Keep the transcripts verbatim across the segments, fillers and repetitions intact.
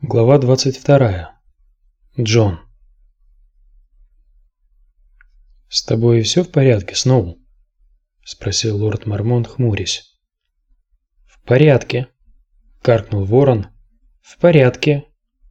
Глава двадцать вторая. Джон. «С тобой все в порядке, Сноу?» – спросил лорд Мормонт, хмурясь. «В порядке», – каркнул ворон. «В порядке».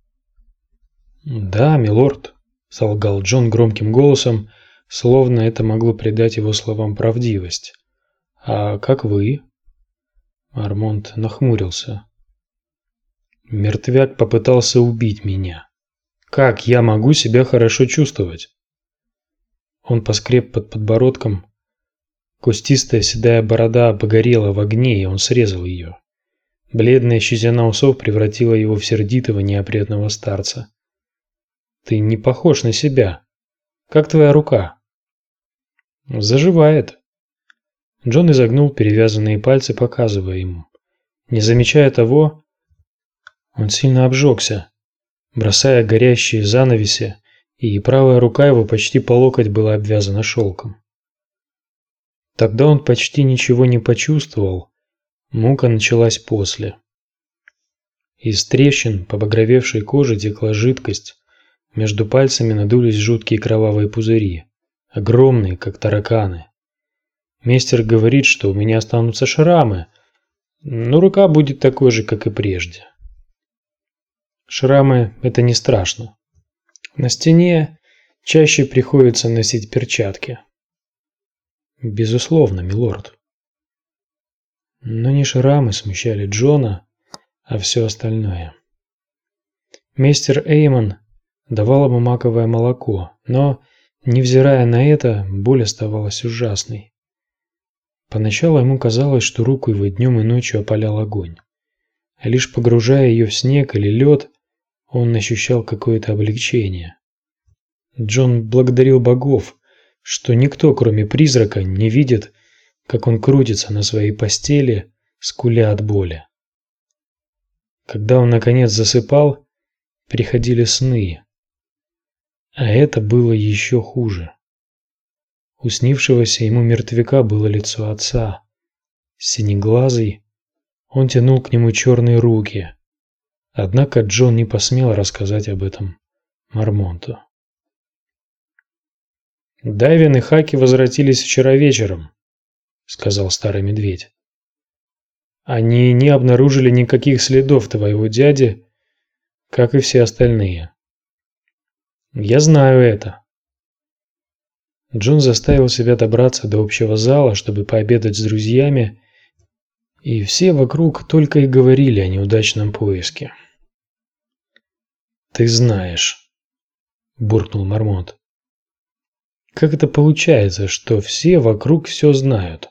«Да, милорд», – солгал Джон громким голосом, словно это могло придать его словам правдивость. «А как вы?» Мормонт нахмурился. «Мертвяк попытался убить меня. Как я могу себя хорошо чувствовать?» Он поскреб под подбородком. Кустистая седая борода погорела в огне, и он срезал ее. Бледная щетина усов превратила его в сердитого неопрятного старца. «Ты не похож на себя. Как твоя рука?» «Заживает». Джон изогнул перевязанные пальцы, показывая ему. Не замечая того, он сильно обжегся, бросая горящие занавеси, и правая рука его почти по локоть была обвязана шелком. Тогда он почти ничего не почувствовал, мука началась после. Из трещин по побагровевшей коже текла жидкость, между пальцами надулись жуткие кровавые пузыри, огромные, как тараканы. Мейстер говорит, что у меня останутся шрамы, но рука будет такой же, как и прежде. Шрамы – это не страшно. На стене чаще приходится носить перчатки. Безусловно, милорд. Но не шрамы смущали Джона, а все остальное. Мейстер Эймон давал ему маковое молоко, но, невзирая на это, боль оставалась ужасной. Поначалу ему казалось, что руку его днем и ночью опалял огонь. А лишь погружая ее в снег или лед, он ощущал какое-то облегчение. Джон благодарил богов, что никто, кроме призрака, не видит, как он крутится на своей постели, скуля от боли. Когда он наконец засыпал, приходили сны. А это было еще хуже. У снившегося ему мертвяка было лицо отца. Синеглазый, он тянул к нему черные руки. Однако Джон не посмел рассказать об этом Мормонту. «Дайвин и Хаки возвратились вчера вечером», — сказал старый медведь. «Они не обнаружили никаких следов твоего дяди, как и все остальные. Я знаю это». Джон заставил себя добраться до общего зала, чтобы пообедать с друзьями, и все вокруг только и говорили о неудачном поиске. «Ты знаешь», – буркнул Мормонт. «Как это получается, что все вокруг все знают?»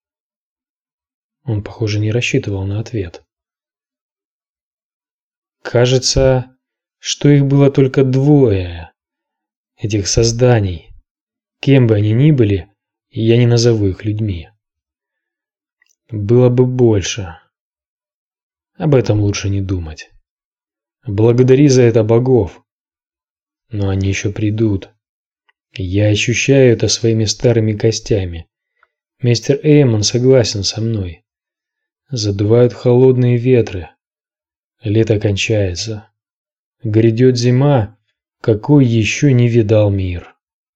Он, похоже, не рассчитывал на ответ. «Кажется, что их было только двое, этих созданий. Кем бы они ни были, я не назову их людьми. Было бы больше. Об этом лучше не думать. Благодари за это богов. Но они еще придут. Я ощущаю это своими старыми костями. Мистер Эймон согласен со мной. Задувают холодные ветры. Лето кончается. Грядет зима, какой еще не видал мир.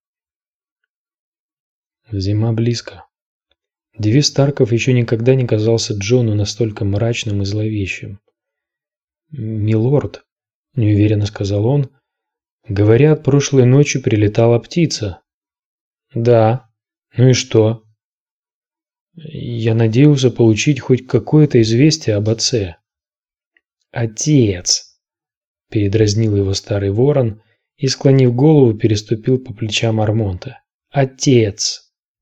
Зима близко. Девиз Старков еще никогда не казался Джону настолько мрачным и зловещим. «Милорд», – неуверенно сказал он, – «говорят, прошлой ночью прилетала птица». «Да. Ну и что?» «Я надеялся получить хоть какое-то известие об отце». «Отец!» – передразнил его старый ворон и, склонив голову, переступил по плечам Мормонта. «Отец!»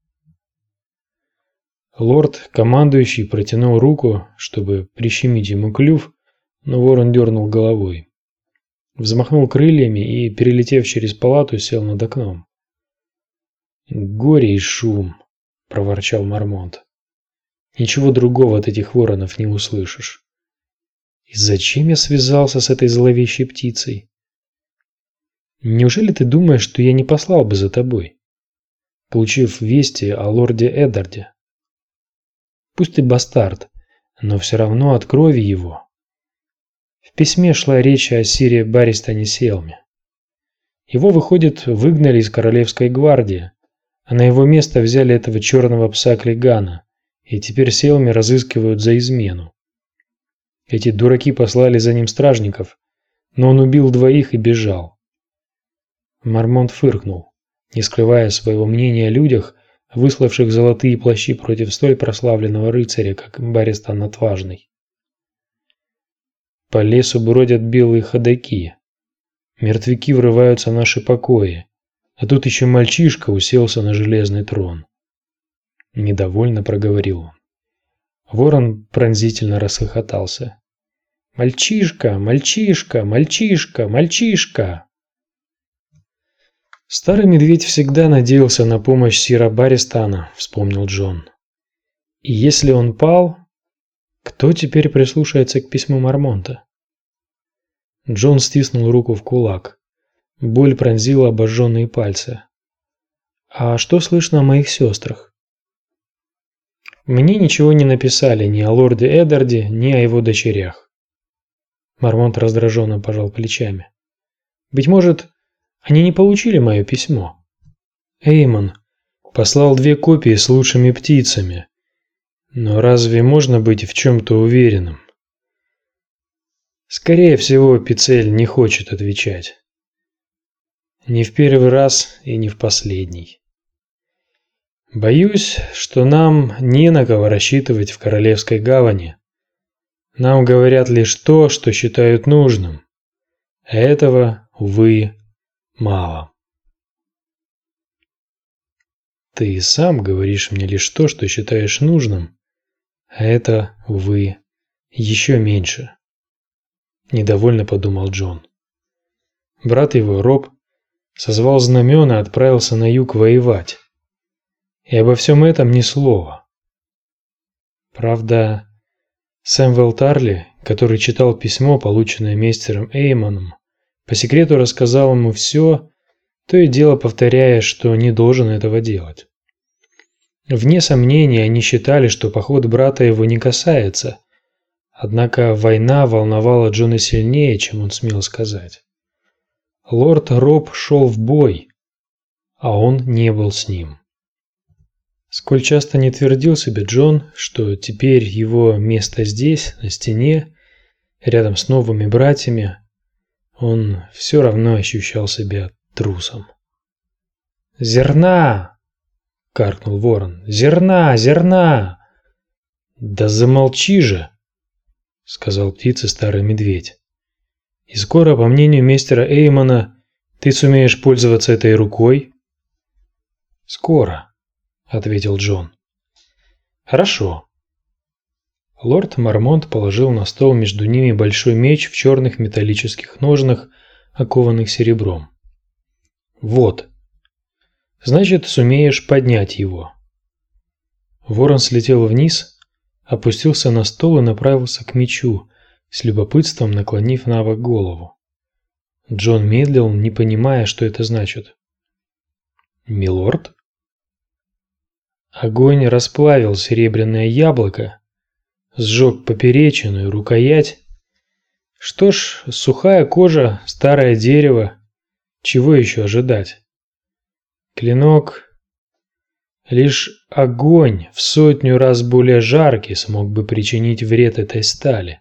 Лорд-командующий протянул руку, чтобы прищемить ему клюв, но ворон дернул головой. Взмахнул крыльями и, перелетев через палату, сел над окном. «Горе и шум!» – проворчал Мормонт. «Ничего другого от этих воронов не услышишь. И зачем я связался с этой зловещей птицей? Неужели ты думаешь, что я не послал бы за тобой, получив вести о лорде Эддарде? Пусть ты бастард, но все равно от крови его. В письме шла речь о сире Барристане Селме. Его, выходит, выгнали из королевской гвардии, а на его место взяли этого черного пса Клигана, и теперь Селме разыскивают за измену. Эти дураки послали за ним стражников, но он убил двоих и бежал. Мармонт фыркнул, не скрывая своего мнения о людях, выславших золотые плащи против столь прославленного рыцаря, как Барристан Отважный. По лесу бродят белые ходаки. Мертвяки врываются в наши покои, а тут еще мальчишка уселся на железный трон. Недовольно проговорил он. Ворон пронзительно расхохотался. «Мальчишка, мальчишка, мальчишка, мальчишка!» «Старый медведь всегда надеялся на помощь сира Барристана», — вспомнил Джон. «И если он пал, кто теперь прислушается к письму Мармонта?» Джон стиснул руку в кулак. Боль пронзила обожженные пальцы. «А что слышно о моих сестрах?» «Мне ничего не написали ни о лорде Эддарде, ни о его дочерях». Мармонт раздраженно пожал плечами. «Быть может, они не получили мое письмо. Эймон послал две копии с лучшими птицами. Но разве можно быть в чем-то уверенным?» Скорее всего, Пицель не хочет отвечать. Не в первый раз и не в последний. Боюсь, что нам не на кого рассчитывать в Королевской гавани. Нам говорят лишь то, что считают нужным. А этого, увы, мало. Ты сам говоришь мне лишь то, что считаешь нужным, а это, увы, еще меньше. Недовольно подумал Джон. Брат его, Роб, созвал знамена и отправился на юг воевать. И обо всем этом ни слова. Правда, Сэмюэл Тарли, который читал письмо, полученное мистером Эймоном, по секрету рассказал ему все, то и дело повторяя, что не должен этого делать. Вне сомнения, они считали, что поход брата его не касается. Однако война волновала Джона сильнее, чем он смел сказать. Лорд Роб шел в бой, а он не был с ним. Сколь часто не твердил себе Джон, что теперь его место здесь, на стене, рядом с новыми братьями, он все равно ощущал себя трусом. «Зерна!» — каркнул ворон. «Зерна! Зерна!» «Да замолчи же!» — сказал птице старый медведь. «И скоро, по мнению мистера Эймона, ты сумеешь пользоваться этой рукой?» «Скоро», — ответил Джон. «Хорошо». Лорд Мармонт положил на стол между ними большой меч в черных металлических ножнах, окованных серебром. «Вот. Значит, сумеешь поднять его». Ворон слетел вниз, опустился на стол и направился к мечу, с любопытством наклонив набок голову. Джон медлил, не понимая, что это значит. «Милорд?» Огонь расплавил серебряное яблоко, сжег поперечину и рукоять. Что ж, сухая кожа, старое дерево, чего еще ожидать? Клинок... Лишь огонь в сотню раз более жаркий смог бы причинить вред этой стали.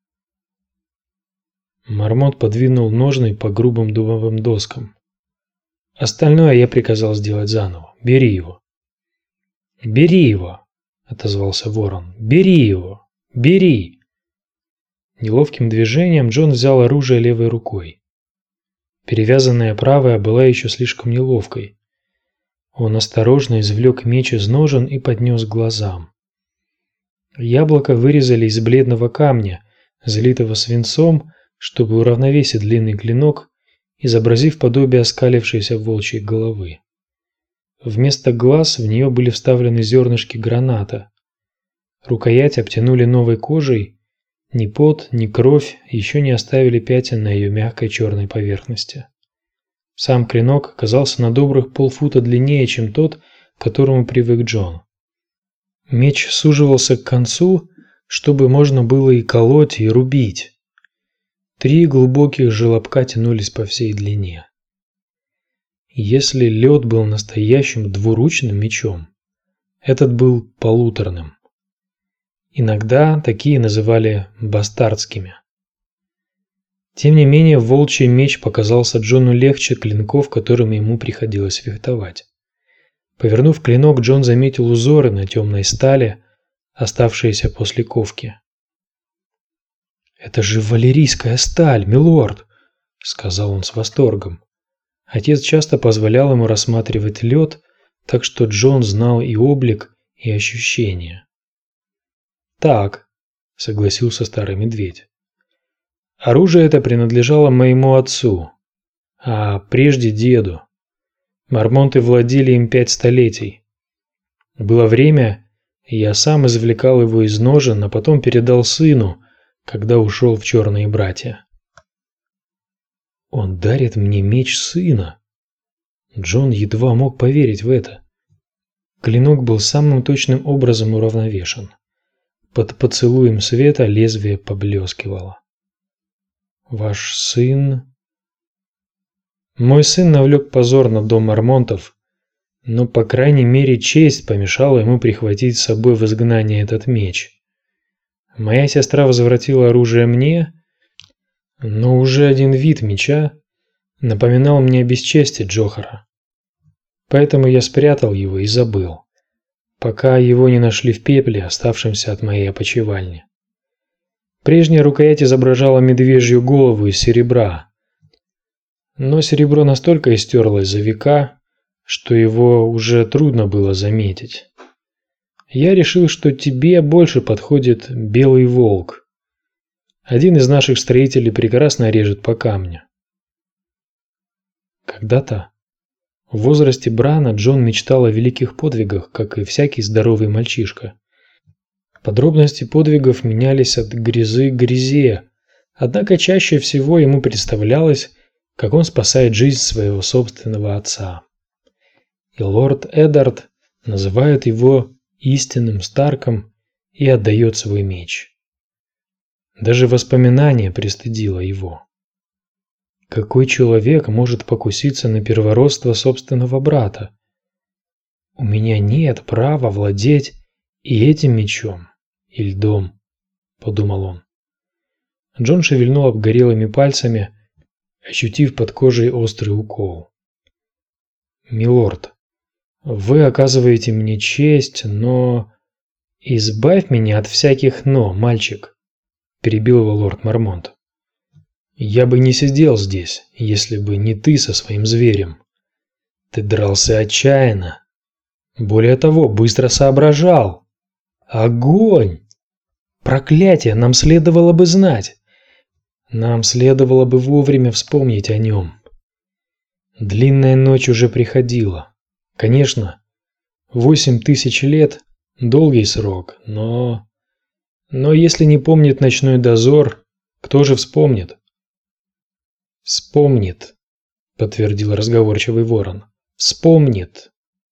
Мармонт подвинул ножны по грубым дубовым доскам. Остальное я приказал сделать заново. Бери его. Бери его, отозвался ворон. Бери его. Бери. Неловким движением Джон взял оружие левой рукой. Перевязанная правая была еще слишком неловкой. Он осторожно извлек меч из ножен и поднес к глазам. Яблоко вырезали из бледного камня, залитого свинцом, чтобы уравновесить длинный клинок, изобразив подобие оскалившейся волчьей головы. Вместо глаз в нее были вставлены зернышки граната. Рукоять обтянули новой кожей, ни пот, ни кровь еще не оставили пятен на ее мягкой черной поверхности. Сам клинок оказался на добрых полфута длиннее, чем тот, к которому привык Джон. Меч суживался к концу, чтобы можно было и колоть, и рубить. Три глубоких желобка тянулись по всей длине. Если лед был настоящим двуручным мечом, этот был полуторным. Иногда такие называли бастардскими. Тем не менее, волчий меч показался Джону легче клинков, которыми ему приходилось фехтовать. Повернув клинок, Джон заметил узоры на темной стали, оставшиеся после ковки. «Это же валерийская сталь, милорд!» — сказал он с восторгом. Отец часто позволял ему рассматривать лед, так что Джон знал и облик, и ощущения. «Так», — согласился старый медведь. «Оружие это принадлежало моему отцу, а прежде деду. Мормонты владели им пять столетий. Было время, я сам извлекал его из ножен, а потом передал сыну, когда ушел в черные братья». «Он дарит мне меч сына». Джон едва мог поверить в это. Клинок был самым точным образом уравновешен. Под поцелуем света лезвие поблескивало. «Ваш сын...» «Мой сын навлек позор на дом Мормонтов, но, по крайней мере, честь помешала ему прихватить с собой в изгнание этот меч. Моя сестра возвратила оружие мне, но уже один вид меча напоминал мне о бесчестии Джохара. Поэтому я спрятал его и забыл, пока его не нашли в пепле, оставшемся от моей опочивальни. Прежняя рукоять изображала медвежью голову из серебра, но серебро настолько истерлось за века, что его уже трудно было заметить. Я решил, что тебе больше подходит белый волк. Один из наших строителей прекрасно режет по камню». Когда-то, в возрасте Брана, Джон мечтал о великих подвигах, как и всякий здоровый мальчишка. Подробности подвигов менялись от грезы к грезе, однако чаще всего ему представлялось, как он спасает жизнь своего собственного отца. И лорд Эдард называет его истинным Старком и отдает свой меч. Даже воспоминание пристыдило его. Какой человек может покуситься на первородство собственного брата? У меня нет права владеть и этим мечом, и льдом, подумал он. Джон шевельнул обгорелыми пальцами, ощутив под кожей острый укол. «Милорд, вы оказываете мне честь, но... избавь меня от всяких «но», мальчик», – перебил его лорд Мормонт. «Я бы не сидел здесь, если бы не ты со своим зверем. Ты дрался отчаянно. Более того, быстро соображал. Огонь! Проклятие, нам следовало бы знать. Нам следовало бы вовремя вспомнить о нем. Длинная ночь уже приходила. Конечно, восемь тысяч лет – долгий срок, но... Но если не помнит ночной дозор, кто же вспомнит?» «Вспомнит», – подтвердил разговорчивый ворон. «Вспомнит».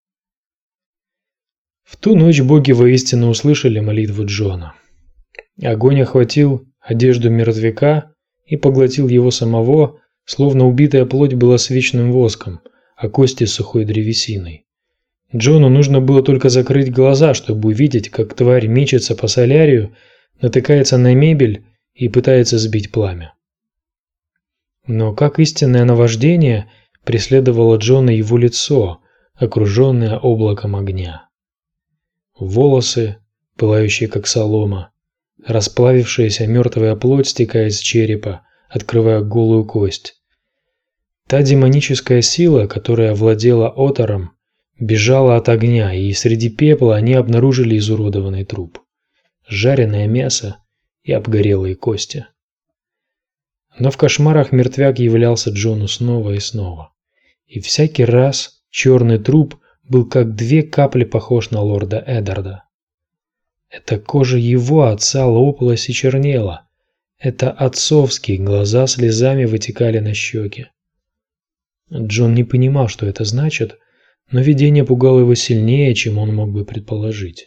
В ту ночь боги воистину услышали молитву Джона. Огонь охватил одежду мертвяка и поглотил его самого, словно убитая плоть была свечным воском, а кости сухой древесиной. Джону нужно было только закрыть глаза, чтобы увидеть, как тварь мечется по солярию, натыкается на мебель и пытается сбить пламя. Но как истинное наваждение преследовало Джона его лицо, окруженное облаком огня. Волосы, пылающие как солома, расплавившаяся мертвая плоть стекает с черепа, открывая голую кость. Та демоническая сила, которая владела Отором, бежала от огня, и среди пепла они обнаружили изуродованный труп, жареное мясо и обгорелые кости. Но в кошмарах мертвяк являлся Джону снова и снова, и всякий раз черный труп был как две капли похож на лорда Эдарда. Эта кожа его отца лопалась и чернела, это отцовские глаза слезами вытекали на щеки. Джон не понимал, что это значит, но видение пугало его сильнее, чем он мог бы предположить.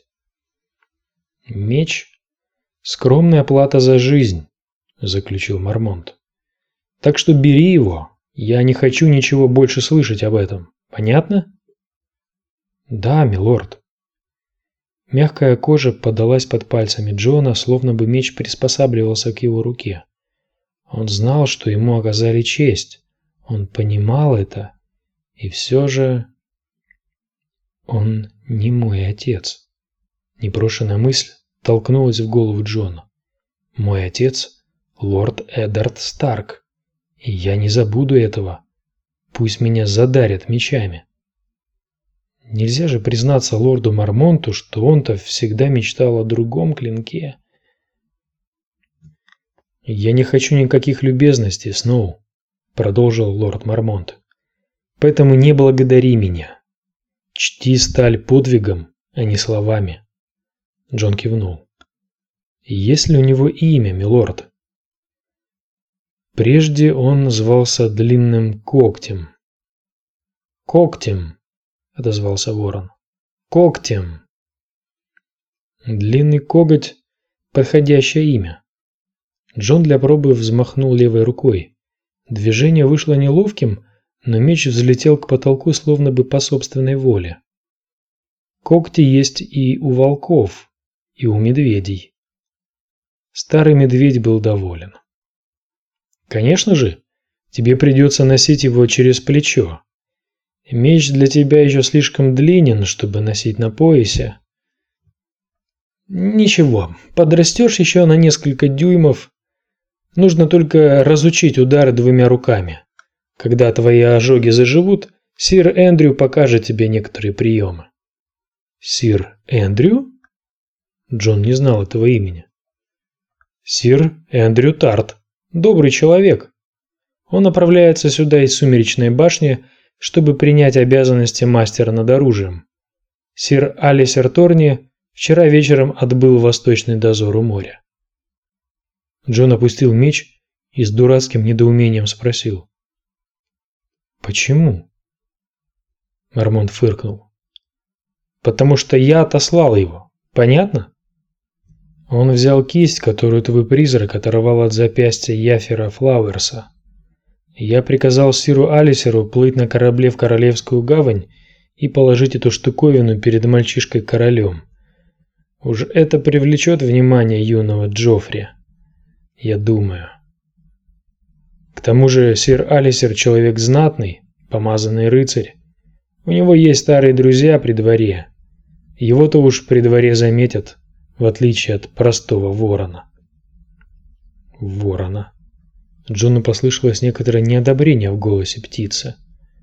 «Меч – скромная плата за жизнь», – заключил Мормонт. Так что бери его. Я не хочу ничего больше слышать об этом. Понятно? Да, милорд. Мягкая кожа подалась под пальцами Джона, словно бы меч приспосабливался к его руке. Он знал, что ему оказали честь. Он понимал это. И все же... Он не мой отец. Непрошенная мысль толкнулась в голову Джона. Мой отец — лорд Эддард Старк. И я не забуду этого. Пусть меня задарят мечами. Нельзя же признаться лорду Мармонту, что он-то всегда мечтал о другом клинке. «Я не хочу никаких любезностей, Сноу», — продолжил лорд Мармонт. «Поэтому не благодари меня. Чти сталь подвигом, а не словами». Джон кивнул. «Есть ли у него имя, милорд?» Прежде он звался Длинным Когтем. «Когтем», — отозвался ворон. «Когтем». Длинный коготь — подходящее имя. Джон для пробы взмахнул левой рукой. Движение вышло неловким, но меч взлетел к потолку словно бы по собственной воле. Когти есть и у волков, и у медведей. Старый медведь был доволен. «Конечно же, тебе придется носить его через плечо. Меч для тебя еще слишком длинен, чтобы носить на поясе». «Ничего, подрастешь еще на несколько дюймов. Нужно только разучить удары двумя руками. Когда твои ожоги заживут, сир Эндрю покажет тебе некоторые приемы». «Сир Эндрю?» Джон не знал этого имени. «Сир Эндрю Тарт. Добрый человек. Он направляется сюда из Сумеречной башни, чтобы принять обязанности мастера над оружием. Сир Алисер Торни вчера вечером отбыл в Восточный дозор у моря». Джон опустил меч и с дурацким недоумением спросил: «Почему?» Мармонт фыркнул. «Потому что я отослал его. Понятно?» Он взял кисть, которую твой призрак оторвал от запястья Яфера Флауэрса. Я приказал сиру Алисеру плыть на корабле в Королевскую гавань и положить эту штуковину перед мальчишкой-королем. Уж это привлечет внимание юного Джоффри, я думаю. К тому же сир Алисер человек знатный, помазанный рыцарь. У него есть старые друзья при дворе. Его-то уж при дворе заметят, в отличие от простого ворона. Ворона. Джону послышалось некоторое неодобрение в голосе птицы.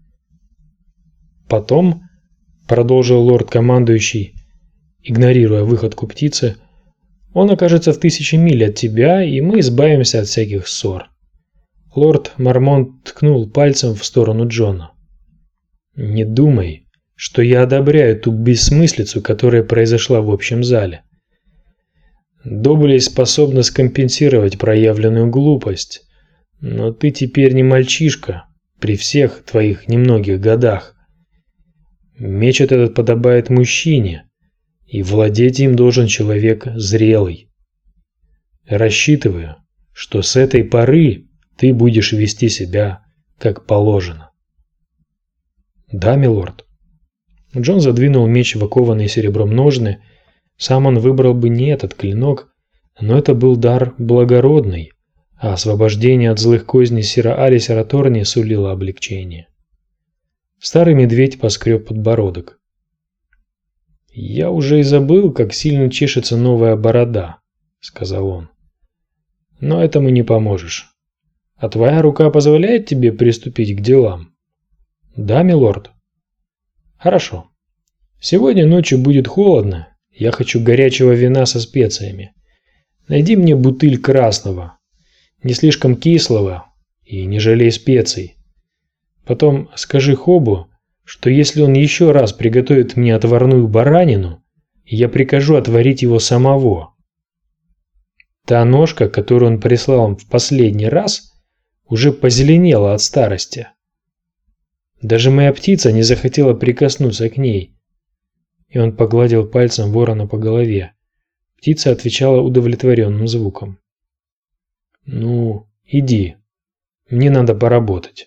Потом, продолжил лорд-командующий, игнорируя выходку птицы, он окажется в тысячи миль от тебя, и мы избавимся от всяких ссор. Лорд Мармонт ткнул пальцем в сторону Джона. Не думай, что я одобряю ту бессмыслицу, которая произошла в общем зале. Доблесть способна скомпенсировать проявленную глупость, но ты теперь не мальчишка при всех твоих немногих годах. Меч этот подобает мужчине, и владеть им должен человек зрелый. Рассчитываю, что с этой поры ты будешь вести себя как положено. Да, милорд. Джон задвинул меч в окованные серебром ножны. Сам он выбрал бы не этот клинок, но это был дар благородный, а освобождение от злых козней сира Алисера Торни сулило облегчение. Старый медведь поскреб подбородок. «Я уже и забыл, как сильно чешется новая борода», — сказал он. «Но этому не поможешь. А твоя рука позволяет тебе приступить к делам?» «Да, милорд». «Хорошо. Сегодня ночью будет холодно. Я хочу горячего вина со специями. Найди мне бутыль красного, не слишком кислого, и не жалей специй. Потом скажи Хобу, что если он еще раз приготовит мне отварную баранину, я прикажу отварить его самого. Та ножка, которую он прислал в последний раз, уже позеленела от старости. Даже моя птица не захотела прикоснуться к ней». И он погладил пальцем ворона по голове. Птица отвечала удовлетворенным звуком. «Ну, иди. Мне надо поработать».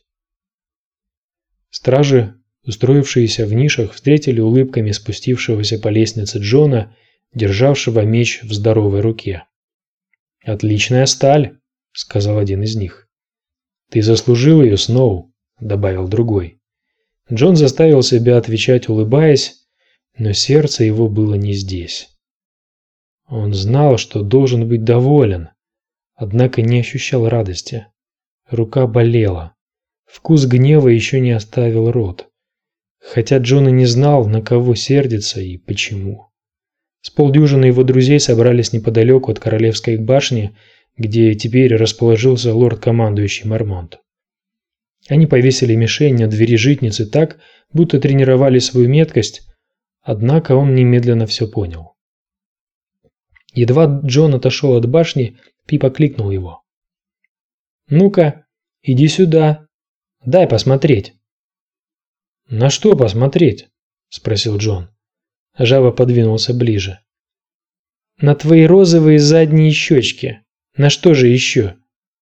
Стражи, устроившиеся в нишах, встретили улыбками спустившегося по лестнице Джона, державшего меч в здоровой руке. «Отличная сталь», — сказал один из них. «Ты заслужил ее, Сноу», — добавил другой. Джон заставил себя отвечать, улыбаясь, но сердце его было не здесь. Он знал, что должен быть доволен, однако не ощущал радости. Рука болела. Вкус гнева еще не оставил рот. Хотя Джон и не знал, на кого сердится и почему. С полдюжины его друзей собрались неподалеку от Королевской башни, где теперь расположился лорд-командующий Мормонт. Они повесили мишень на двери житницы так, будто тренировали свою меткость, однако он немедленно все понял. Едва Джон отошел от башни, Пип окликнул его. «Ну-ка, иди сюда. Дай посмотреть». «На что посмотреть?» – спросил Джон. Жаба подвинулся ближе. «На твои розовые задние щечки. На что же еще?»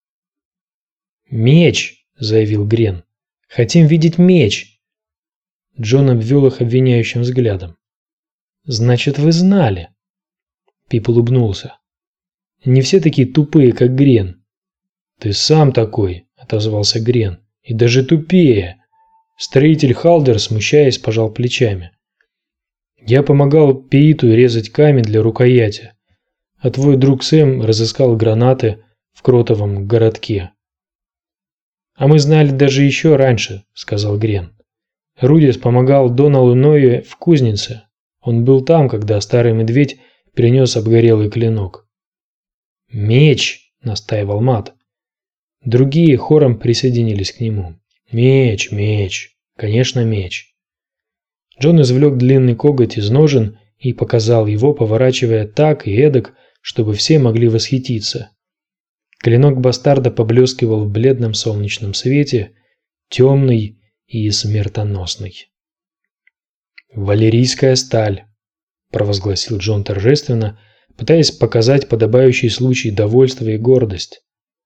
«Меч!» – заявил Грен. «Хотим видеть меч!» Джон обвел их обвиняющим взглядом. «Значит, вы знали?» Пип улыбнулся. «Не все такие тупые, как Грен». «Ты сам такой!» – отозвался Грен. «И даже тупее!» Строитель Халдер, смущаясь, пожал плечами. «Я помогал Пеиту резать камень для рукояти, а твой друг Сэм разыскал гранаты в Кротовом городке». «А мы знали даже еще раньше», — сказал Грен. «Рудис помогал Доналу Нойе в кузнице. Он был там, когда старый медведь принес обгорелый клинок». «Меч!» — настаивал Мат. Другие хором присоединились к нему. «Меч, меч, конечно, меч». Джон извлек длинный коготь из ножен и показал его, поворачивая так и эдак, чтобы все могли восхититься. Клинок бастарда поблескивал в бледном солнечном свете, темный и смертоносный. «Валерийская сталь», – провозгласил Джон торжественно, пытаясь показать подобающий случай довольство и гордость.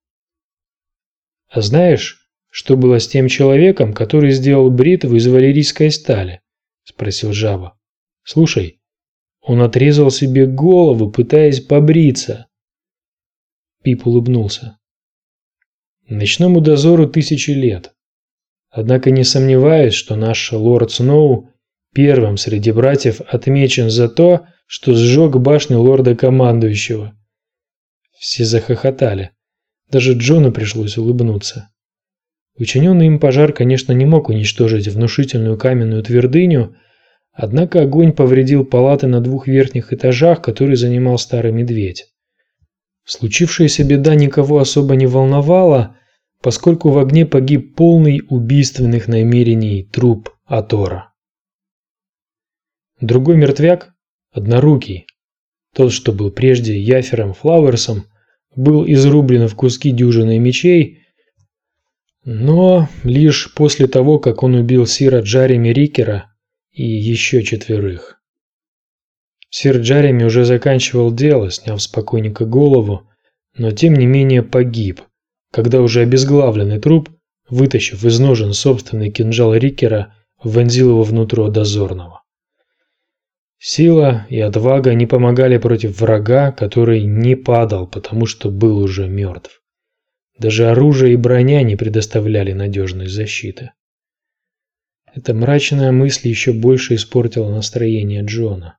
«А знаешь, что было с тем человеком, который сделал бритву из валерийской стали?» – спросил Жаба. «Слушай, он отрезал себе голову, пытаясь побриться». Пип улыбнулся. «Ночному дозору тысячи лет. Однако не сомневаюсь, что наш лорд Сноу первым среди братьев отмечен за то, что сжег башню лорда-командующего». Все захохотали. Даже Джону пришлось улыбнуться. Учиненный им пожар, конечно, не мог уничтожить внушительную каменную твердыню, однако огонь повредил палаты на двух верхних этажах, которые занимал старый медведь. Случившаяся беда никого особо не волновала, поскольку в огне погиб полный убийственных намерений труп Атора. Другой мертвяк, однорукий, тот, что был прежде Яфером Флауэрсом, был изрублен в куски дюжиной мечей, но лишь после того, как он убил сира Джареми Рикера и еще четверых. Сир Джареми уже заканчивал дело, сняв с покойника голову, но тем не менее погиб, когда уже обезглавленный труп, вытащив из ножен собственный кинжал Рикера, вонзил его внутрь дозорного. Сила и отвага не помогали против врага, который не падал, потому что был уже мертв. Даже оружие и броня не предоставляли надежной защиты. Эта мрачная мысль еще больше испортила настроение Джона.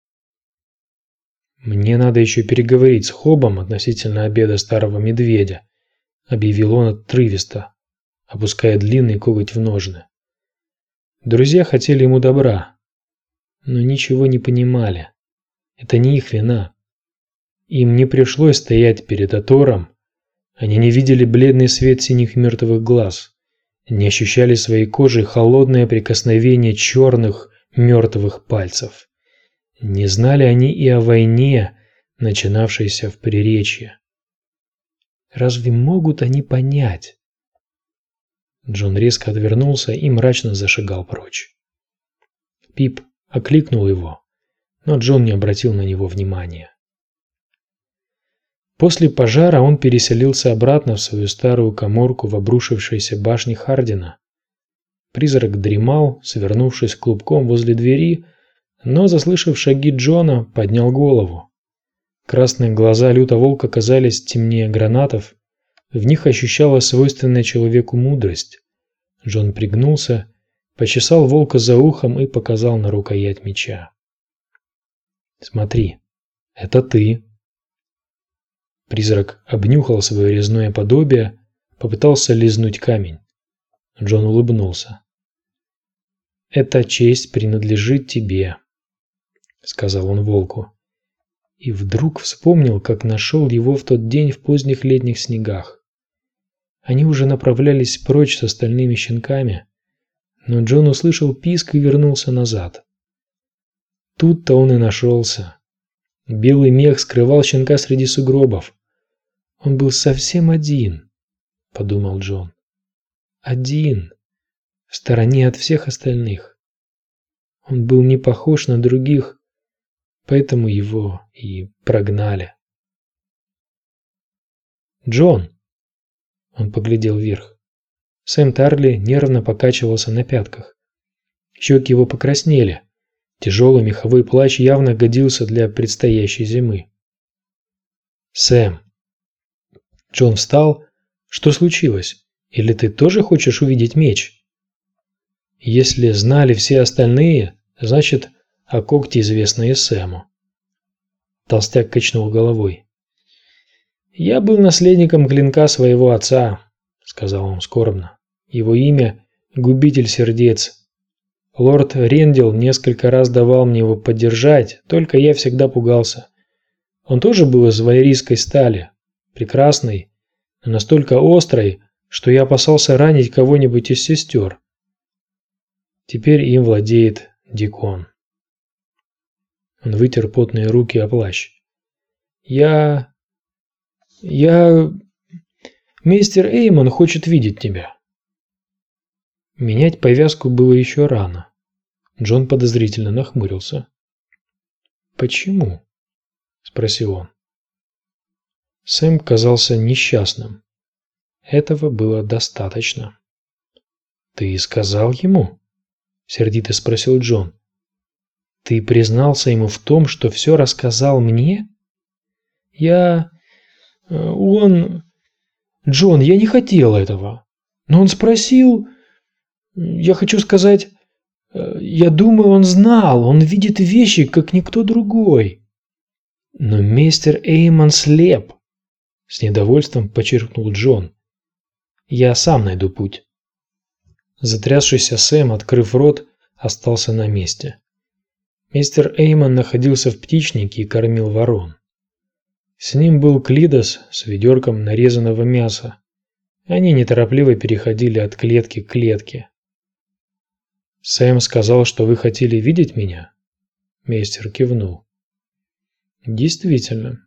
«Мне надо еще переговорить с Хобом относительно обеда старого медведя», — объявил он отрывисто, опуская длинный коготь в ножны. Друзья хотели ему добра, но ничего не понимали. Это не их вина. Им не пришлось стоять перед Атором, они не видели бледный свет синих мертвых глаз, не ощущали своей кожей холодное прикосновение черных мертвых пальцев. Не знали они и о войне, начинавшейся в Приречье. Разве могут они понять? Джон резко отвернулся и мрачно зашагал прочь. Пип окликнул его, но Джон не обратил на него внимания. После пожара он переселился обратно в свою старую каморку в обрушившейся башне Хардина. Призрак дремал, свернувшись клубком возле двери, но, заслышав шаги Джона, поднял голову. Красные глаза лютоволка казались темнее гранатов, в них ощущалась свойственная человеку мудрость. Джон пригнулся, почесал волка за ухом и показал на рукоять меча. «Смотри, это ты». Призрак обнюхал свое резное подобие, попытался лизнуть камень. Джон улыбнулся. «Эта честь принадлежит тебе», — сказал он волку. И вдруг вспомнил, как нашел его в тот день в поздних летних снегах. Они уже направлялись прочь с остальными щенками, но Джон услышал писк и вернулся назад. Тут-то он и нашелся. Белый мех скрывал щенка среди сугробов. Он был совсем один, подумал Джон. Один, в стороне от всех остальных. Он был не похож на других, поэтому его и прогнали. «Джон!» Он поглядел вверх. Сэм Тарли нервно покачивался на пятках. Щеки его покраснели. Тяжелый меховой плащ явно годился для предстоящей зимы. «Сэм!» Джон встал. «Что случилось? Или ты тоже хочешь увидеть меч?» Если знали все остальные, значит, о когте известно и Сэму. Толстяк качнул головой. «Я был наследником клинка своего отца», — сказал он скорбно. «Его имя — Губитель сердец. Лорд Рендел несколько раз давал мне его поддержать, только я всегда пугался. Он тоже был из валерийской стали, прекрасный, но настолько острый, что я опасался ранить кого-нибудь из сестер. Теперь им владеет Дикон». Он вытер потные руки о плащ. «Я... я... Мистер Эймон хочет видеть тебя». Менять повязку было еще рано. Джон подозрительно нахмурился. «Почему?» – спросил он. Сэм казался несчастным. Этого было достаточно. «Ты сказал ему?» – сердито спросил Джон. «Ты признался ему в том, что все рассказал мне?» «Я... он... Джон, я не хотел этого. Но он спросил... Я хочу сказать... Я думаю, он знал, он видит вещи, как никто другой». «Но мистер Эймон слеп», — с недовольством подчеркнул Джон. «Я сам найду путь». Затрясшийся Сэм, открыв рот, остался на месте. Мистер Эймон находился в птичнике и кормил ворон. С ним был Клидос с ведерком нарезанного мяса. Они неторопливо переходили от клетки к клетке. «Сэм сказал, что вы хотели видеть меня?» Мейстер кивнул. «Действительно.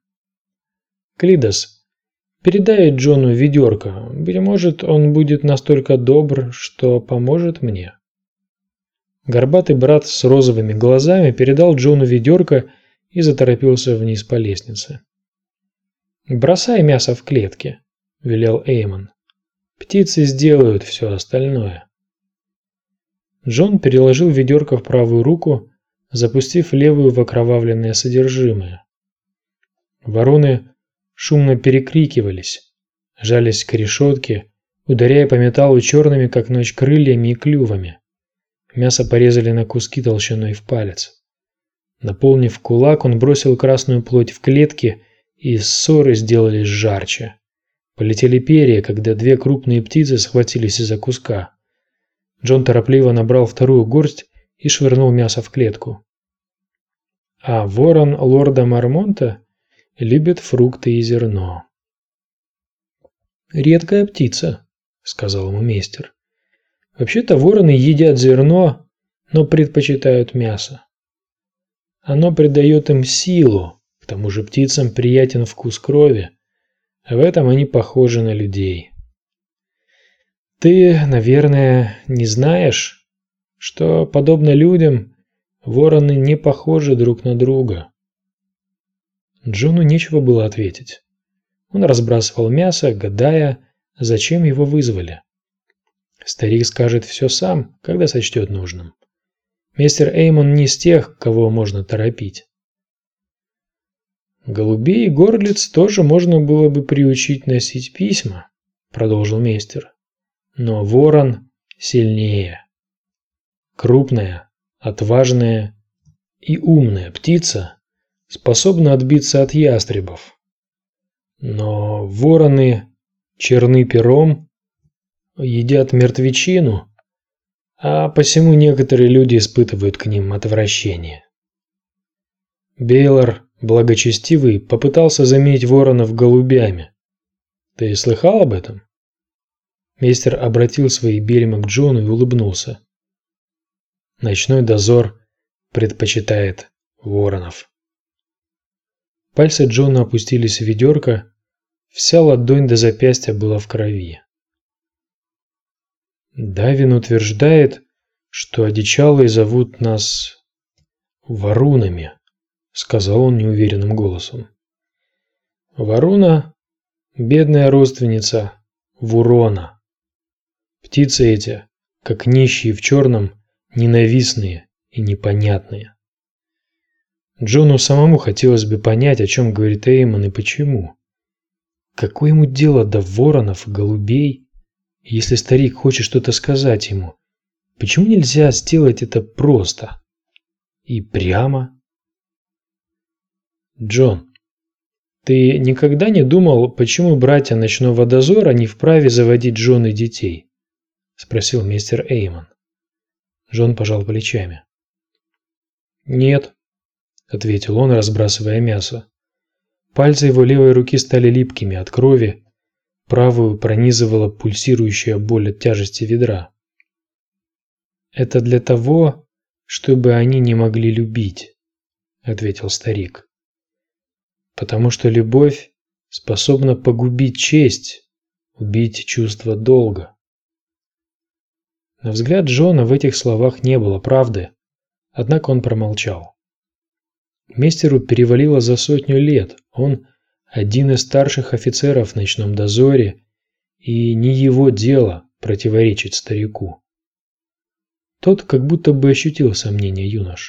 Клидос, передай Джону ведерко. Быть может, он будет настолько добр, что поможет мне». Горбатый брат с розовыми глазами передал Джону ведерко и заторопился вниз по лестнице. «Бросай мясо в клетке», – велел Эймон. «Птицы сделают все остальное». Джон переложил ведерко в правую руку, запустив левую в окровавленное содержимое. Вороны шумно перекрикивались, жались к решетке, ударяя по металлу черными, как ночь, крыльями и клювами. Мясо порезали на куски толщиной в палец. Наполнив кулак, он бросил красную плоть в клетки, и ссоры сделались жарче. Полетели перья, когда две крупные птицы схватились из-за куска. Джон торопливо набрал вторую горсть и швырнул мясо в клетку. А ворон лорда Мармонта любит фрукты и зерно. «Редкая птица», — сказал ему мейстер. «Вообще-то вороны едят зерно, но предпочитают мясо. Оно придает им силу, к тому же птицам приятен вкус крови, а в этом они похожи на людей. Ты, наверное, не знаешь, что, подобно людям, вороны не похожи друг на друга». Джону нечего было ответить. Он разбрасывал мясо, гадая, зачем его вызвали. Старик скажет все сам, когда сочтет нужным. Мистер Эймон не из тех, кого можно торопить. «Голубей и горлиц тоже можно было бы приучить носить письма», – продолжил мейстер. «Но ворон сильнее. Крупная, отважная и умная птица способна отбиться от ястребов. Но вороны черны пером, едят мертвечину, а посему некоторые люди испытывают к ним отвращение. Бейлор Благочестивый попытался заменить воронов голубями. Ты слыхал об этом?» Мейстер обратил свои бельма к Джону и улыбнулся. «Ночной дозор предпочитает воронов». Пальцы Джона опустились в ведерко, вся ладонь до запястья была в крови. «Давин утверждает, что одичалые зовут нас варунами», — сказал он неуверенным голосом. «Варуна — бедная родственница Вурона. Птицы эти, как нищие в черном, ненавистные и непонятные». Джону самому хотелось бы понять, о чем говорит Эймон и почему. Какое ему дело до воронов и голубей? Если старик хочет что-то сказать ему, почему нельзя сделать это просто и прямо? «Джон, ты никогда не думал, почему братья ночного дозора не вправе заводить жен и детей?» – спросил мистер Эймон. Джон пожал плечами. «Нет», – ответил он, разбрасывая мясо. Пальцы его левой руки стали липкими от крови, правую пронизывала пульсирующая боль от тяжести ведра. «Это для того, чтобы они не могли любить», – ответил старик. «Потому что любовь способна погубить честь, убить чувство долга». На взгляд Джона в этих словах не было правды, однако он промолчал. Мейстеру перевалило за сотню лет, он один из старших офицеров в ночном дозоре, и не его дело противоречить старику. Тот как будто бы ощутил сомнение юноши.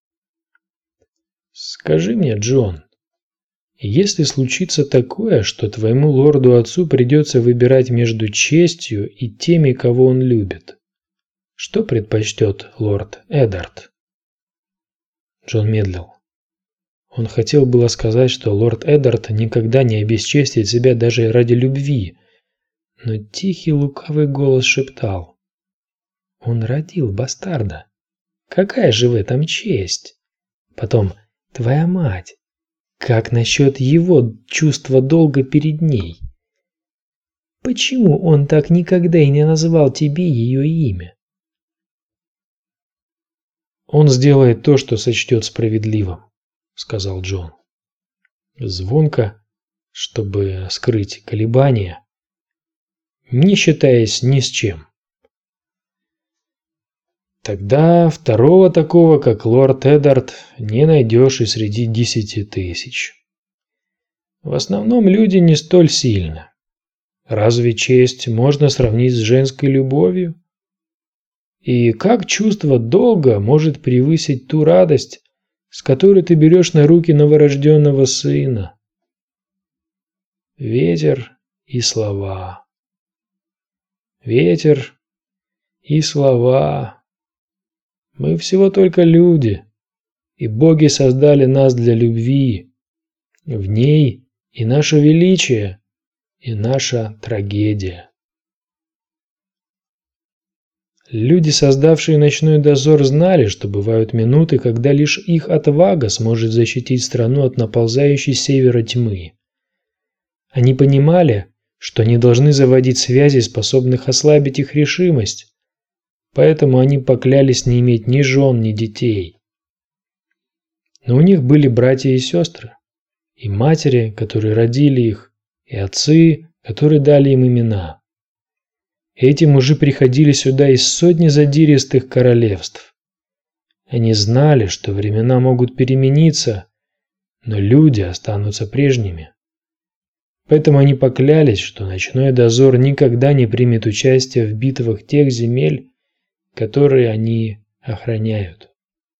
«Скажи мне, Джон, если случится такое, что твоему лорду-отцу придется выбирать между честью и теми, кого он любит, что предпочтет лорд Эдард?» Джон медлил. Он хотел было сказать, что лорд Эдард никогда не обесчестит себя даже ради любви, но тихий лукавый голос шептал: «Он родил бастарда. Какая же в этом честь? Потом, твоя мать. Как насчет его чувства долга перед ней? Почему он так никогда и не назвал тебе ее имя?» «Он сделает то, что сочтет справедливым», — сказал Джон. Звонко, чтобы скрыть колебания, не считаясь ни с чем. «Тогда второго такого, как лорд Эдард, не найдешь и среди десяти тысяч. В основном люди не столь сильны. Разве честь можно сравнить с женской любовью? И как чувство долга может превысить ту радость, с которой ты берешь на руки новорожденного сына? Ветер и слова. Ветер и слова. Мы всего только люди, и боги создали нас для любви. В ней и наше величие, и наша трагедия». Люди, создавшие ночной дозор, знали, что бывают минуты, когда лишь их отвага сможет защитить страну от наползающей с севера тьмы. Они понимали, что не должны заводить связи, способных ослабить их решимость, поэтому они поклялись не иметь ни жен, ни детей. Но у них были братья и сестры, и матери, которые родили их, и отцы, которые дали им имена. Эти мужи приходили сюда из сотни задиристых королевств. Они знали, что времена могут перемениться, но люди останутся прежними. Поэтому они поклялись, что ночной дозор никогда не примет участие в битвах тех земель, которые они охраняют.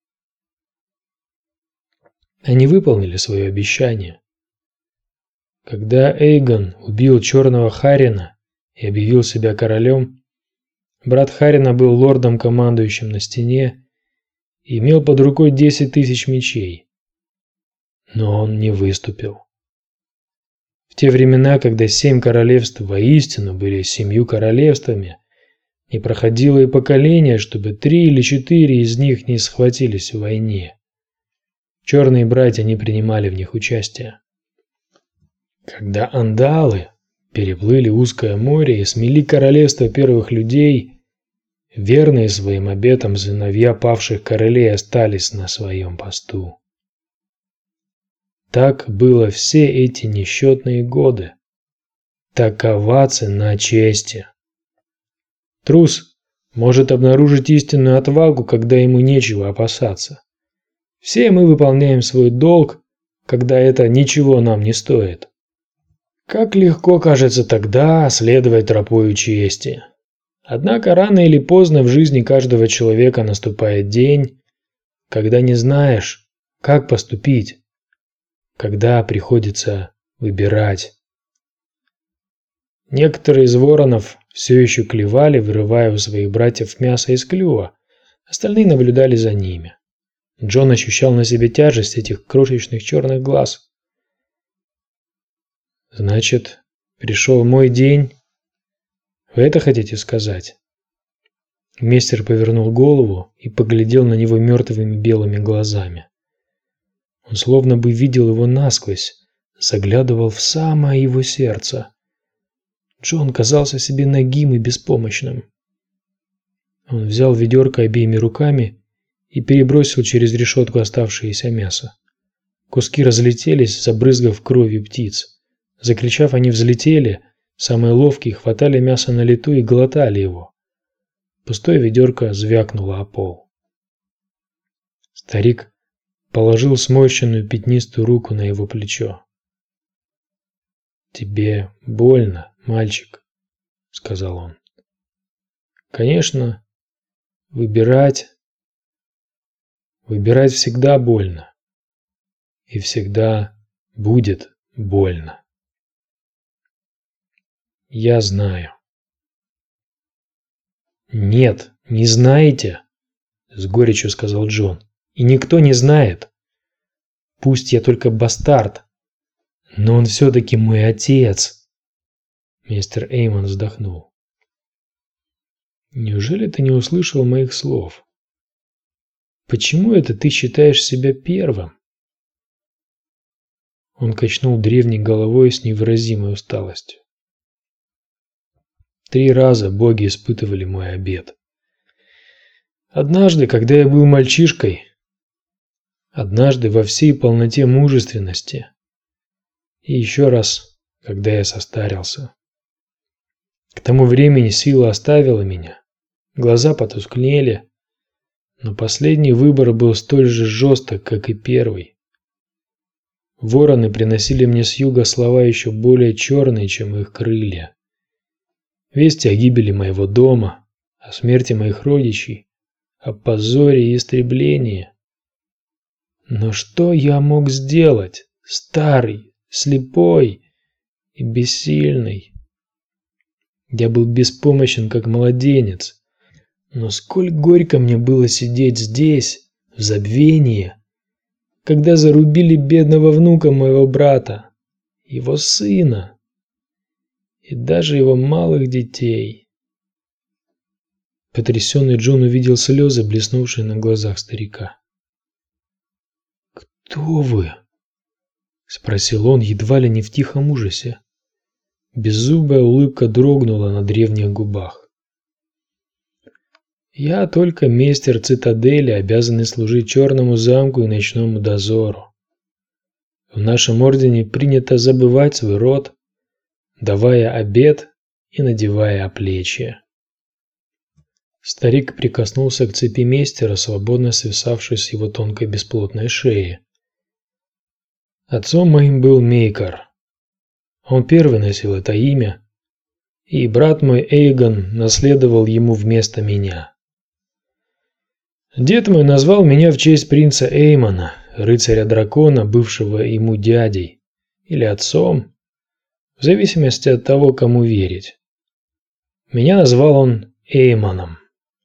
Они выполнили свое обещание. Когда Эйгон убил Черного Харина и объявил себя королем, брат Харина был лордом-командующим на стене и имел под рукой десять тысяч мечей. Но он не выступил. В те времена, когда семь королевств воистину были семью королевствами, не проходило и поколения, чтобы три или четыре из них не схватились в войне. Черные братья не принимали в них участия. Когда андалы переплыли узкое море и смели королевство первых людей, верные своим обетам сыновья павших королей остались на своем посту. Так было все эти несчетные годы. Такова цена чести. Трус может обнаружить истинную отвагу, когда ему нечего опасаться. Все мы выполняем свой долг, когда это ничего нам не стоит. Как легко кажется тогда следовать тропою чести. Однако рано или поздно в жизни каждого человека наступает день, когда не знаешь, как поступить, когда приходится выбирать. Некоторые из воронов все еще клевали, вырывая у своих братьев мясо из клюва, остальные наблюдали за ними. Джон ощущал на себе тяжесть этих крошечных черных глаз. «Значит, пришел мой день? Вы это хотите сказать?» Мистер повернул голову и поглядел на него мертвыми белыми глазами. Он словно бы видел его насквозь, заглядывал в самое его сердце. Джон казался себе нагим и беспомощным. Он взял ведерко обеими руками и перебросил через решетку оставшееся мясо. Куски разлетелись, забрызгав кровью птиц. Закричав, они взлетели, самые ловкие хватали мясо на лету и глотали его. Пустое ведерко звякнуло о пол. Старик положил сморщенную пятнистую руку на его плечо. «Тебе больно, мальчик», — сказал он. «Конечно, выбирать... Выбирать всегда больно. И всегда будет больно. Я знаю». «Нет, не знаете», — с горечью сказал Джон. «И никто не знает. Пусть я только бастард, но он все-таки мой отец». Мистер Эймон вздохнул. «Неужели ты не услышал моих слов? Почему это ты считаешь себя первым?» Он качнул древней головой с невыразимой усталостью. Три раза боги испытывали мой обет. Однажды, когда я был мальчишкой, однажды во всей полноте мужественности, и еще раз, когда я состарился. К тому времени сила оставила меня, глаза потускнели, но последний выбор был столь же жесток, как и первый. Вороны приносили мне с юга слова еще более черные, чем их крылья. Вести о гибели моего дома, о смерти моих родичей, о позоре и истреблении. Но что я мог сделать, старый, слепой и бессильный? Я был беспомощен, как младенец, но сколь горько мне было сидеть здесь, в забвении, когда зарубили бедного внука моего брата, его сына и даже его малых детей. Потрясенный Джон увидел слезы, блеснувшие на глазах старика. «Кто вы?» — спросил он, едва ли не в тихом ужасе. Беззубая улыбка дрогнула на древних губах. «Я только мейстер цитадели, обязанный служить Черному замку и ночному дозору. В нашем ордене принято забывать свой род, давая обет и надевая оплечье». Старик прикоснулся к цепи мейстера, свободно свисавшей с его тонкой бесплотной шеи. «Отцом моим был Мейкар. Он первый носил это имя, и брат мой Эйгон наследовал ему вместо меня. Дед мой назвал меня в честь принца Эймона, рыцаря-дракона, бывшего ему дядей или отцом, в зависимости от того, кому верить. Меня назвал он Эймоном.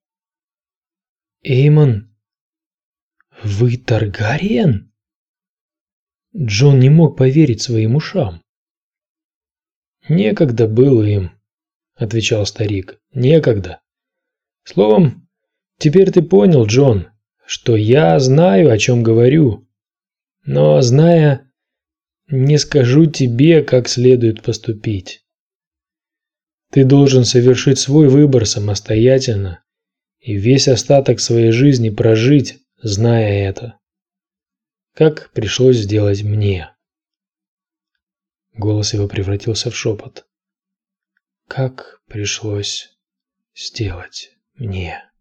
Эймон? Вы Таргариен? Джон не мог поверить своим ушам. Некогда был им, отвечал старик. Некогда. Словом, теперь ты понял, Джон, что я знаю, о чем говорю. Но, зная, не скажу тебе, как следует поступить. Ты должен совершить свой выбор самостоятельно и весь остаток своей жизни прожить, зная это. Как пришлось сделать мне. Голос его превратился в шепот. Как пришлось сделать мне.